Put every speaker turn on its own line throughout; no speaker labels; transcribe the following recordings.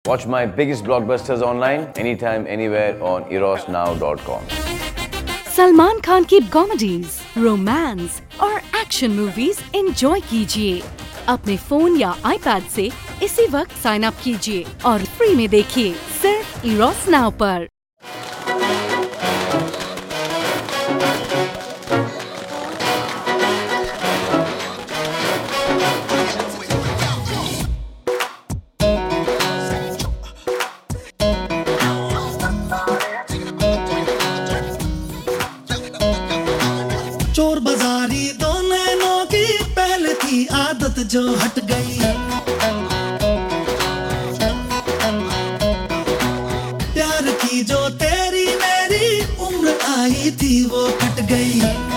Watch my biggest blockbusters online, anytime, anywhere on erosnow.com.
Salman Khan की comedies, romance और action movies enjoy कीजिए अपने phone या आईपैड से इसी वक्त साइन अप कीजिए और फ्री में देखिए सिर्फ इरोस नाउ पर।
चोर बाजारी दो नैनों की पहले थी आदत जो हट गई। प्यार की जो तेरी मेरी उम्र आई थी वो कट गई।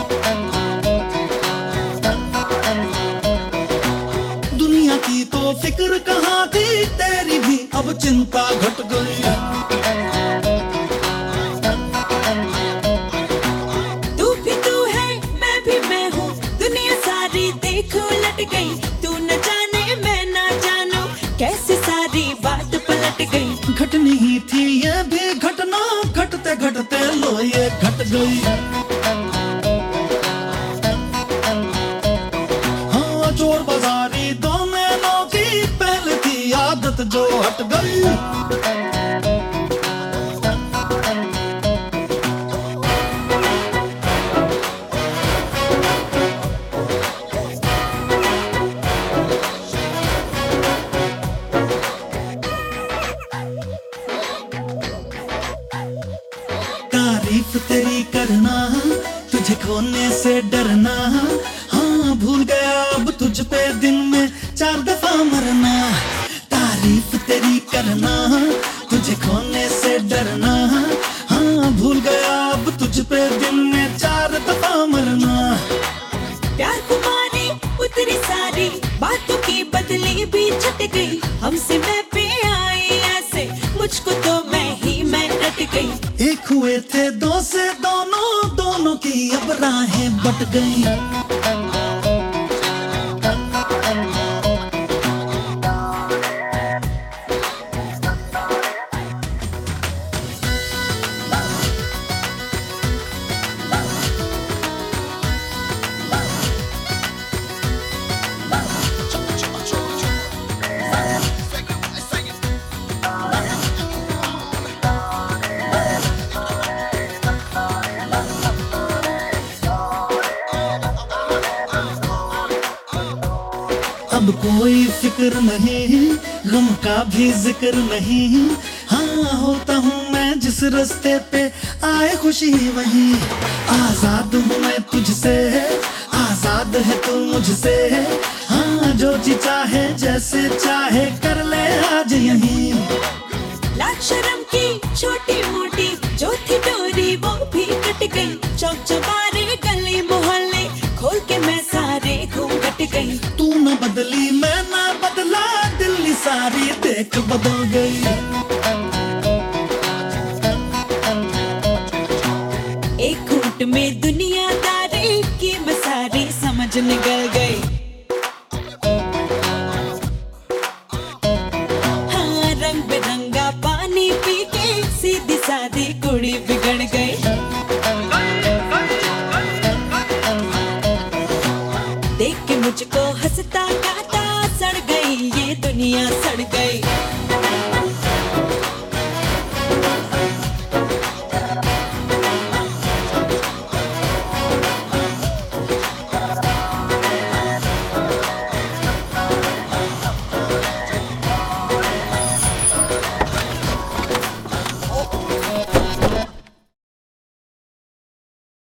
दुनिया की तो फिक्र कहाँ थी तेरी भी अब चिंता घट गई।
गई तू न जाने मैं ना जानू कैसे सारी बात पलट गई।
घटनी ही थी ये भी घटना घटते घटते लो ये घट गई। हाँ चोर बाजारी दो नैनों की पहले थी आदत जो हट गई। तारीफ तेरी करना तुझे खोने से डरना। हाँ भूल गया अब तुझ पे दिन में 4 दफा मरना। तारीफ तेरी करना तुझे खोने से डरना। हाँ भूल गया अब तुझ पे दिन में 4 दफा मरना।
प्यार कुमारी उतरी सारी बातों की बदली भी छट गई। हमसे मैं पे आई ऐसे मुझको तो मैं रट गई।
एक हुए थे दो से दोनों दोनों की अब राहें बट गई। अब कोई फिक्र नहीं गम का भी जिक्र नहीं। हाँ होता हूँ मैं जिस रास्ते पे आए खुशी वही। आजाद हूँ मैं तुझसे आजाद है तू मुझसे। हाँ जो जी चाहे जैसे चाहे कर ले आज यही।
लाज शर्म की छोटी मोटी जो थी डोरी वो भी कट गई। चौक चौबारे गली मोहल्ले खोल के मैं सारे घूंघट गई।
तू न बदली मैं ना बदला दिल्ली सारी देख बदल गई।